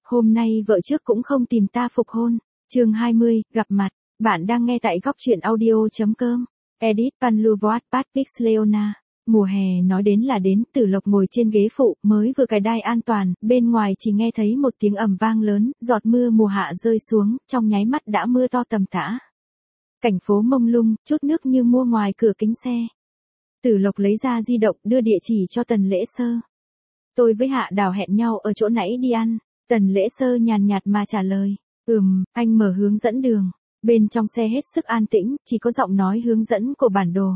Hôm nay vợ trước cũng không tìm ta phục hôn. Chương 20, gặp mặt. Bạn đang nghe tại góc truyện audio.com. Edit Panluvat Patpix Leona. Mùa hè nói đến là đến, Tử Lộc ngồi trên ghế phụ, mới vừa cài đai an toàn, bên ngoài chỉ nghe thấy một tiếng ầm vang lớn, giọt mưa mùa hạ rơi xuống, trong nháy mắt đã mưa to tầm tã. Cảnh phố mông lung, chút nước như mua ngoài cửa kính xe. Tử Lộc lấy ra di động, đưa địa chỉ cho Tần Lễ Sơ. Tôi với Hạ Đào hẹn nhau ở chỗ nãy đi ăn. Tần Lễ Sơ nhàn nhạt mà trả lời. Anh mở hướng dẫn đường. Bên trong xe hết sức an tĩnh, chỉ có giọng nói hướng dẫn của bản đồ.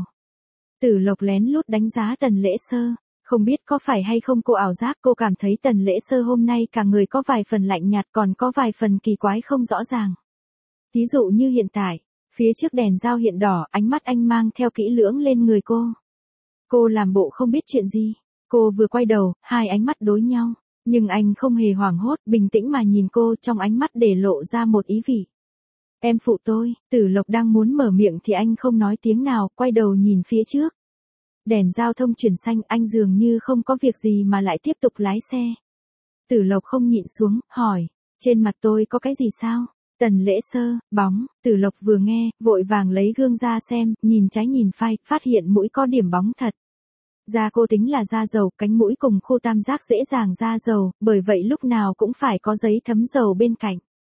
Tử Lộc lén lút đánh giá Tần Lễ Sơ. Không biết có phải hay không cô ảo giác, cô cảm thấy Tần Lễ Sơ hôm nay cả người có vài phần lạnh nhạt, còn có vài phần kỳ quái không rõ ràng. Ví dụ như hiện tại, phía trước đèn giao hiện đỏ, ánh mắt anh mang theo kỹ lưỡng lên người cô. Cô làm bộ không biết chuyện gì. Cô vừa quay đầu, hai ánh mắt đối nhau. Nhưng anh không hề hoảng hốt, bình tĩnh mà nhìn cô, trong ánh mắt để lộ ra một ý vị. Em phụ tôi. Tử Lộc đang muốn mở miệng thì anh không nói tiếng nào, quay đầu nhìn phía trước. Đèn giao thông chuyển xanh, anh dường như không có việc gì mà lại tiếp tục lái xe. Tử Lộc không nhịn xuống, hỏi, trên mặt tôi có cái gì sao? Tần Lễ Sơ, bóng. Tử Lộc vừa nghe, vội vàng lấy gương ra xem, nhìn trái nhìn phải, phát hiện mũi có điểm bóng thật. Da cô tính là da dầu, cánh mũi cùng khu tam giác dễ dàng da dầu, bởi vậy lúc nào cũng phải có giấy thấm dầu bên cạnh.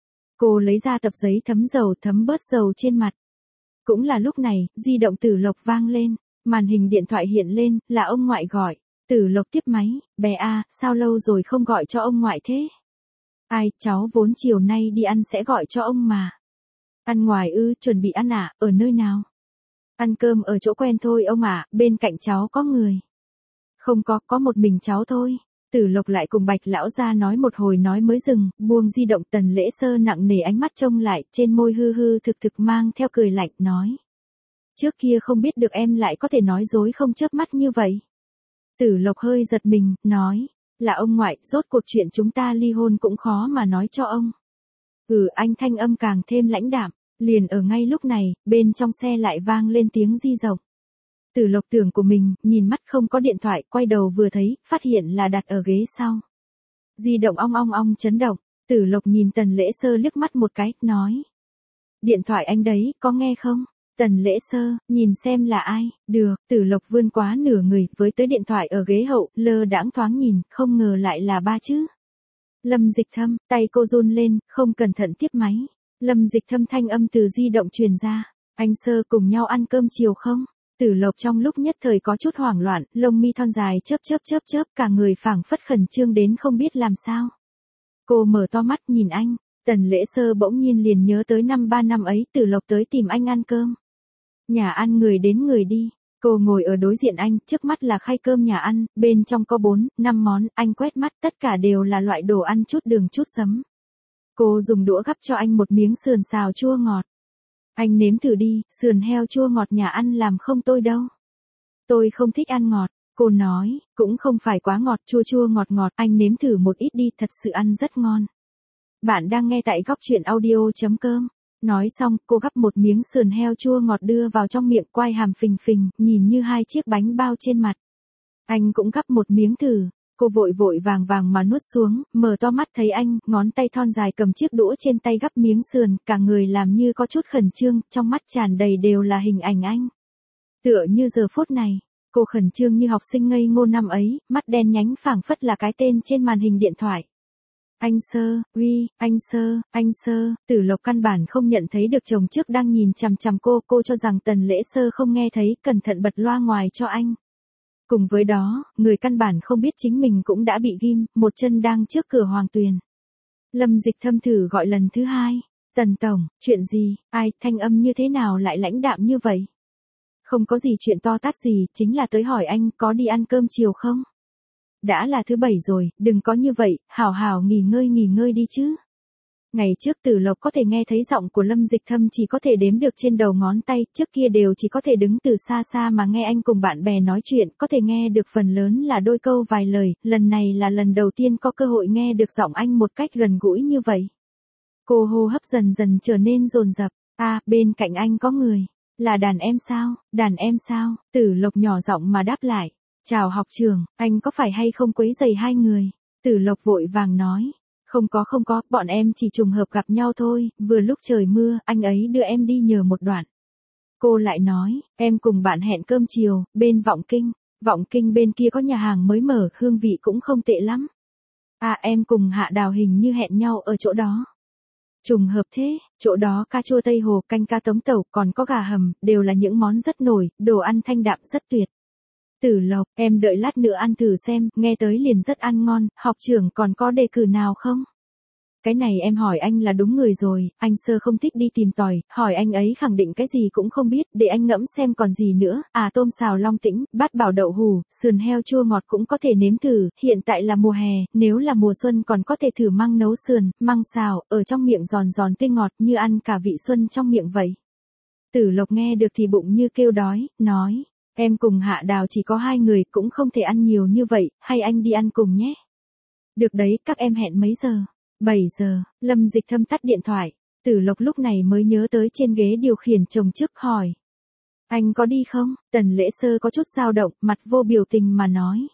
Cô lấy ra tập giấy thấm dầu, thấm bớt dầu trên mặt. Cũng là lúc này, di động Tử Lộc vang lên, màn hình điện thoại hiện lên, là ông ngoại gọi. Tử Lộc tiếp máy, bé A, sao lâu rồi không gọi cho ông ngoại thế? Ai, cháu vốn chiều nay đi ăn sẽ gọi cho ông mà. Ăn ngoài ư, chuẩn bị ăn à, ở nơi nào? Ăn cơm ở chỗ quen thôi ông ạ, bên cạnh cháu có người. Không có một mình cháu thôi. Tử Lộc lại cùng Bạch lão gia nói một hồi nói mới dừng, buông di động. Tần Lễ Sơ nặng nề ánh mắt trông lại, trên môi hư hư thực thực mang theo cười lạnh, nói. Trước kia không biết được em lại có thể nói dối không chớp mắt như vậy. Tử Lộc hơi giật mình, nói, là ông ngoại, rốt cuộc chuyện chúng ta ly hôn cũng khó mà nói cho ông. Anh thanh âm càng thêm lãnh đạm. Liền ở ngay lúc này, bên trong xe lại vang lên tiếng di động. Tử Lộc tưởng của mình, nhìn mắt không có điện thoại, quay đầu vừa thấy, phát hiện là đặt ở ghế sau. Di động ong ong ong chấn động. Tử Lộc nhìn Tần Lễ Sơ liếc mắt một cái, nói. Điện thoại anh đấy, có nghe không? Tần Lễ Sơ, nhìn xem là ai. Được. Tử Lộc vươn quá nửa người, với tới điện thoại ở ghế hậu, lơ đãng thoáng nhìn, không ngờ lại là ba chữ. Lâm Dịch Thâm. Tay cô run lên, không cẩn thận tiếp máy. Lâm Dịch Thâm thanh âm từ di động truyền ra. Anh Sơ cùng nhau ăn cơm chiều không? Tử Lộc trong lúc nhất thời có chút hoảng loạn, lông mi thon dài chớp, cả người phảng phất khẩn trương đến không biết làm sao. Cô mở to mắt nhìn anh. Tần Lễ Sơ bỗng nhiên liền nhớ tới năm 3 năm ấy Tử Lộc tới tìm anh ăn cơm. Nhà ăn người đến người đi. Cô ngồi ở đối diện anh, trước mắt là khay cơm nhà ăn, bên trong có 4, 5 món, anh quét mắt tất cả đều là loại đồ ăn chút đường chút giấm. Cô dùng đũa gắp cho anh một miếng sườn xào chua ngọt. Anh nếm thử đi, sườn heo chua ngọt nhà ăn làm không tôi đâu. Tôi không thích ăn ngọt, cô nói, cũng không phải quá ngọt, chua ngọt, anh nếm thử một ít đi, thật sự ăn rất ngon. Bạn đang nghe tại góc truyện audio.com. Nói xong, cô gắp một miếng sườn heo chua ngọt đưa vào trong miệng, quai hàm phình phình, nhìn như 2 chiếc bánh bao trên mặt. Anh cũng gắp một miếng thử. Cô vội vàng mà nuốt xuống, mở to mắt thấy anh, ngón tay thon dài cầm chiếc đũa trên tay gắp miếng sườn, cả người làm như có chút khẩn trương, trong mắt tràn đầy đều là hình ảnh anh. Tựa như giờ phút này, cô khẩn trương như học sinh ngây ngô năm ấy, mắt đen nhánh phảng phất là cái tên trên màn hình điện thoại. Anh Sơ, anh Sơ. Tử Lộc căn bản không nhận thấy được chồng trước đang nhìn chằm chằm cô cho rằng Tần Lễ Sơ không nghe thấy, cẩn thận bật loa ngoài cho anh. Cùng với đó, người căn bản không biết chính mình cũng đã bị ghim, một chân đang trước cửa Hoàng Tuyền. Lâm Dịch Thâm thử gọi lần thứ 2. Tần Tổng, chuyện gì, ai, thanh âm như thế nào lại lãnh đạm như vậy? Không có gì chuyện to tát gì, chính là tới hỏi anh có đi ăn cơm chiều không? Đã là thứ 7 rồi, đừng có như vậy, hảo nghỉ ngơi đi chứ. Ngày trước Tử Lộc có thể nghe thấy giọng của Lâm Dịch Thâm chỉ có thể đếm được trên đầu ngón tay, trước kia đều chỉ có thể đứng từ xa mà nghe anh cùng bạn bè nói chuyện, có thể nghe được phần lớn là đôi câu vài lời, lần này là lần đầu tiên có cơ hội nghe được giọng anh một cách gần gũi như vậy. Cô hô hấp dần trở nên dồn dập. Bên cạnh anh có người. Là đàn em sao? Tử Lộc nhỏ giọng mà đáp lại. Chào học trường, anh có phải hay không quấy rầy hai người? Tử Lộc vội vàng nói. Không có, bọn em chỉ trùng hợp gặp nhau thôi, vừa lúc trời mưa, anh ấy đưa em đi nhờ một đoạn. Cô lại nói, em cùng bạn hẹn cơm chiều, bên Vọng Kinh. Vọng Kinh bên kia có nhà hàng mới mở, hương vị cũng không tệ lắm. À em cùng Hạ Đào hình như hẹn nhau ở chỗ đó. Trùng hợp thế, chỗ đó cà chua Tây Hồ, canh cá tống tẩu, còn có gà hầm, đều là những món rất nổi, đồ ăn thanh đạm rất tuyệt. Tử Lộc, em đợi lát nữa ăn thử xem, nghe tới liền rất ăn ngon, học trưởng còn có đề cử nào không? Cái này em hỏi anh là đúng người rồi, anh Sơ không thích đi tìm tòi, hỏi anh ấy khẳng định cái gì cũng không biết, để anh ngẫm xem còn gì nữa, à tôm xào Long Tĩnh, bát bảo đậu hù, sườn heo chua ngọt cũng có thể nếm thử, hiện tại là mùa hè, nếu là mùa xuân còn có thể thử măng nấu sườn, măng xào, ở trong miệng giòn giòn tươi ngọt như ăn cả vị xuân trong miệng vậy. Tử Lộc nghe được thì bụng như kêu đói, nói, em cùng Hạ Đào chỉ có 2 người cũng không thể ăn nhiều như vậy, hay anh đi ăn cùng nhé. Được đấy, các em hẹn mấy giờ? 7 giờ, Lâm Dịch Thâm tắt điện thoại, Tử Lộc lúc này mới nhớ tới trên ghế điều khiển chồng trước hỏi. Anh có đi không? Tần Lễ Sơ có chút dao động, mặt vô biểu tình mà nói.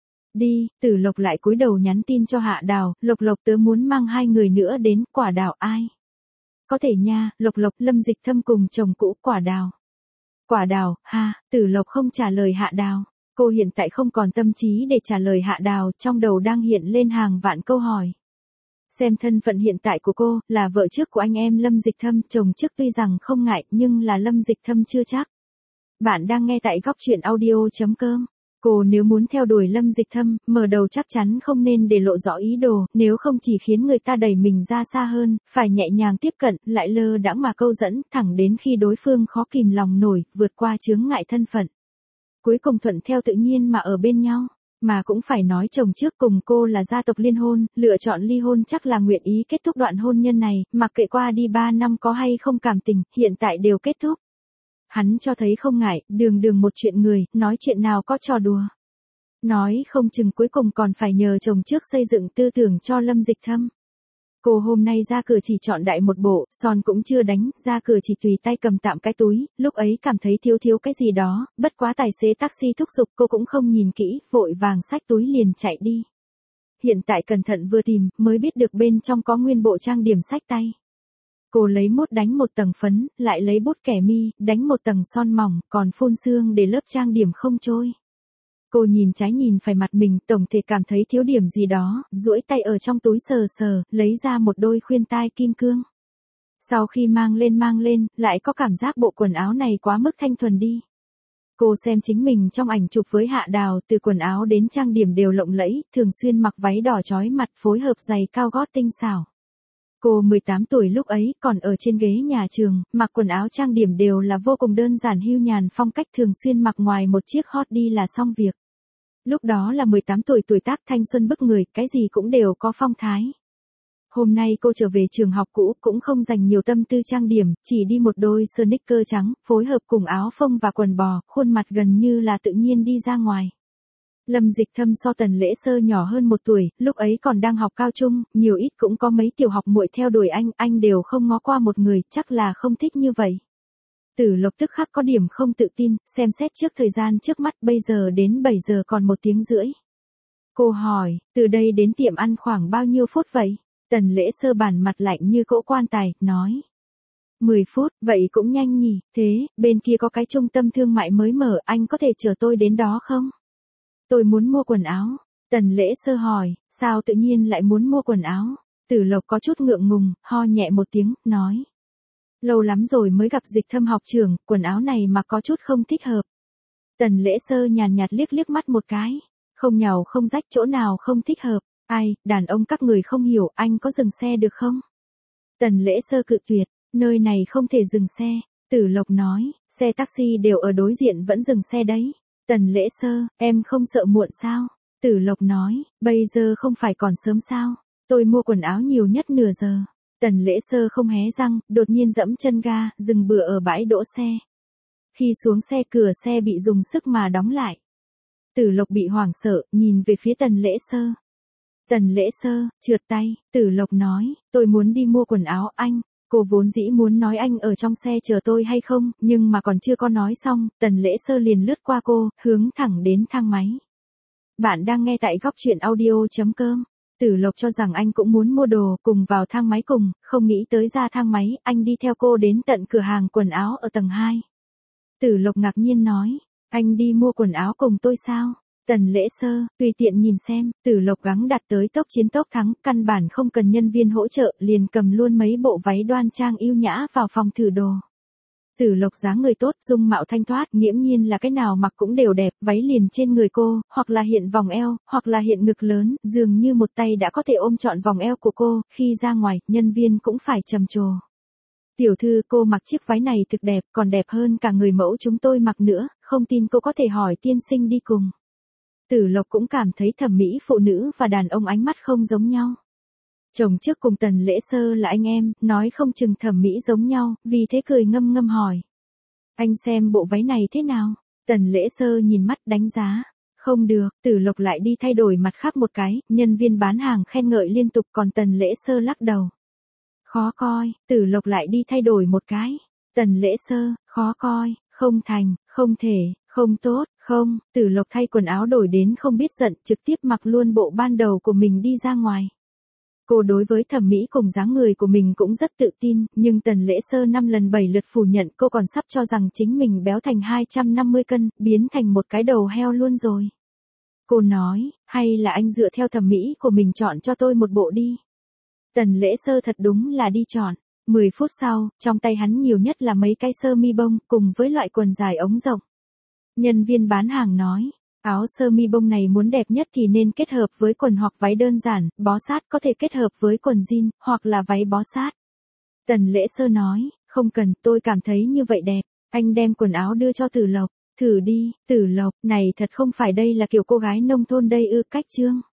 Đi, Tử Lộc lại cúi đầu nhắn tin cho Hạ Đào, Lộc tớ muốn mang 2 người nữa đến, Quả Đào ai? Có thể nha, Lộc, Lâm Dịch Thâm cùng chồng cũ Quả Đào. Quả Đào, ha, Tử Lộc không trả lời Hạ Đào. Cô hiện tại không còn tâm trí để trả lời Hạ Đào, trong đầu đang hiện lên hàng vạn câu hỏi. Xem thân phận hiện tại của cô, là vợ trước của anh em Lâm Dịch Thâm, chồng trước tuy rằng không ngại, nhưng là Lâm Dịch Thâm chưa chắc. Bạn đang nghe tại góc truyện audio.com. Cô nếu muốn theo đuổi Lâm Dịch Thâm, mở đầu chắc chắn không nên để lộ rõ ý đồ, nếu không chỉ khiến người ta đẩy mình ra xa hơn, phải nhẹ nhàng tiếp cận, lại lơ đãng mà câu dẫn, thẳng đến khi đối phương khó kìm lòng nổi, vượt qua chướng ngại thân phận. Cuối cùng thuận theo tự nhiên mà ở bên nhau. Mà cũng phải nói chồng trước cùng cô là gia tộc liên hôn, lựa chọn ly hôn chắc là nguyện ý kết thúc đoạn hôn nhân này, mặc kệ qua đi 3 năm có hay không cảm tình, hiện tại đều kết thúc. Hắn cho thấy không ngại, đường một chuyện người, nói chuyện nào có trò đùa. Nói không chừng cuối cùng còn phải nhờ chồng trước xây dựng tư tưởng cho Lâm Dịch Thâm. Cô hôm nay ra cửa chỉ chọn đại một bộ, son cũng chưa đánh, ra cửa chỉ tùy tay cầm tạm cái túi, lúc ấy cảm thấy thiếu cái gì đó, bất quá tài xế taxi thúc giục cô cũng không nhìn kỹ, vội vàng xách túi liền chạy đi. Hiện tại cẩn thận vừa tìm, mới biết được bên trong có nguyên bộ trang điểm xách tay. Cô lấy mốt đánh một tầng phấn, lại lấy bút kẻ mi, đánh một tầng son mỏng, còn phun sương để lớp trang điểm không trôi. Cô nhìn trái nhìn phải mặt mình, tổng thể cảm thấy thiếu điểm gì đó, duỗi tay ở trong túi sờ, lấy ra một đôi khuyên tai kim cương. Sau khi mang lên, lại có cảm giác bộ quần áo này quá mức thanh thuần đi. Cô xem chính mình trong ảnh chụp với Hạ Đào, từ quần áo đến trang điểm đều lộng lẫy, thường xuyên mặc váy đỏ chói mặt phối hợp giày cao gót tinh xảo. Cô 18 tuổi lúc ấy còn ở trên ghế nhà trường, mặc quần áo trang điểm đều là vô cùng đơn giản hưu nhàn phong cách thường xuyên mặc ngoài một chiếc hot đi là xong việc. Lúc đó là 18 tuổi tuổi tác thanh xuân bức người, cái gì cũng đều có phong thái. Hôm nay cô trở về trường học cũ cũng không dành nhiều tâm tư trang điểm, chỉ đi một đôi sneaker trắng, phối hợp cùng áo phông và quần bò, khuôn mặt gần như là tự nhiên đi ra ngoài. Lâm Dịch Thâm so Tần Lễ Sơ nhỏ hơn 1 tuổi, lúc ấy còn đang học cao trung, nhiều ít cũng có mấy tiểu học muội theo đuổi anh đều không ngó qua một người, chắc là không thích như vậy. Tử Lộc tức khắc có điểm không tự tin, xem xét trước thời gian trước mắt bây giờ đến 7 giờ còn 1 tiếng rưỡi. Cô hỏi, từ đây đến tiệm ăn khoảng bao nhiêu phút vậy? Tần Lễ Sơ bản mặt lạnh như cỗ quan tài, nói. 10 phút, vậy cũng nhanh nhỉ, thế, bên kia có cái trung tâm thương mại mới mở, anh có thể chở tôi đến đó không? Tôi muốn mua quần áo. Tần Lễ Sơ hỏi, sao tự nhiên lại muốn mua quần áo? Tử Lộc có chút ngượng ngùng, ho nhẹ một tiếng, nói. Lâu lắm rồi mới gặp Dịch Thâm học trưởng, quần áo này mà có chút không thích hợp. Tần Lễ Sơ nhàn nhạt liếc mắt một cái. Không nhàu không rách chỗ nào không thích hợp. Ai, đàn ông các người không hiểu, anh có dừng xe được không? Tần Lễ Sơ cự tuyệt, nơi này không thể dừng xe. Tử Lộc nói, xe taxi đều ở đối diện vẫn dừng xe đấy. Tần Lễ Sơ, em không sợ muộn sao? Tử Lộc nói, bây giờ không phải còn sớm sao? Tôi mua quần áo nhiều nhất nửa giờ. Tần Lễ Sơ không hé răng, đột nhiên dẫm chân ga, dừng bừa ở bãi đỗ xe. Khi xuống xe cửa xe bị dùng sức mà đóng lại. Tử Lộc bị hoảng sợ, nhìn về phía Tần Lễ Sơ. Tần Lễ Sơ, trượt tay, Tử Lộc nói, tôi muốn đi mua quần áo anh. Cô vốn dĩ muốn nói anh ở trong xe chờ tôi hay không, nhưng mà còn chưa có nói xong, Tần Lễ Sơ liền lướt qua cô, hướng thẳng đến thang máy. Bạn đang nghe tại góc truyện audio.com. Tử Lộc cho rằng anh cũng muốn mua đồ, cùng vào thang máy cùng, không nghĩ tới ra thang máy, anh đi theo cô đến tận cửa hàng quần áo ở tầng 2. Tử Lộc ngạc nhiên nói, anh đi mua quần áo cùng tôi sao? Tần Lễ Sơ, tùy tiện nhìn xem, Tử Lộc gắng đạt tới tốc chiến tốc thắng, căn bản không cần nhân viên hỗ trợ, liền cầm luôn mấy bộ váy đoan trang yêu nhã vào phòng thử đồ. Tử Lộc dáng người tốt, dung mạo thanh thoát, nghiễm nhiên là cái nào mặc cũng đều đẹp, váy liền trên người cô, hoặc là hiện vòng eo, hoặc là hiện ngực lớn, dường như một tay đã có thể ôm trọn vòng eo của cô, khi ra ngoài, nhân viên cũng phải trầm trồ. Tiểu thư, cô mặc chiếc váy này thực đẹp, còn đẹp hơn cả người mẫu chúng tôi mặc nữa, không tin cô có thể hỏi tiên sinh đi cùng. Tử Lộc cũng cảm thấy thẩm mỹ phụ nữ và đàn ông ánh mắt không giống nhau. Chồng trước cùng Tần Lễ Sơ là anh em, nói không chừng thẩm mỹ giống nhau, vì thế cười ngâm ngâm hỏi. Anh xem bộ váy này thế nào? Tần Lễ Sơ nhìn mắt đánh giá. Không được, Tử Lộc lại đi thay đổi mặt khác một cái, nhân viên bán hàng khen ngợi liên tục còn Tần Lễ Sơ lắc đầu. Khó coi, Tử Lộc lại đi thay đổi một cái. Tần Lễ Sơ, khó coi, không thành, không thể, không tốt, không, Tử Lộc thay quần áo đổi đến không biết giận, trực tiếp mặc luôn bộ ban đầu của mình đi ra ngoài. Cô đối với thẩm mỹ cùng dáng người của mình cũng rất tự tin, nhưng Tần Lễ Sơ 5 lần 7 lượt phủ nhận cô còn sắp cho rằng chính mình béo thành 250 cân, biến thành một cái đầu heo luôn rồi. Cô nói, hay là anh dựa theo thẩm mỹ của mình chọn cho tôi một bộ đi. Tần Lễ Sơ thật đúng là đi chọn. 10 phút sau, trong tay hắn nhiều nhất là mấy cái sơ mi bông, cùng với loại quần dài ống rộng. Nhân viên bán hàng nói, áo sơ mi bông này muốn đẹp nhất thì nên kết hợp với quần hoặc váy đơn giản, bó sát có thể kết hợp với quần jean, hoặc là váy bó sát. Tần Lễ Sơ nói, không cần, tôi cảm thấy như vậy đẹp. Anh đem quần áo đưa cho Tử Lộc, thử đi, Tử Lộc, này thật không phải đây là kiểu cô gái nông thôn đây ư, cách chương.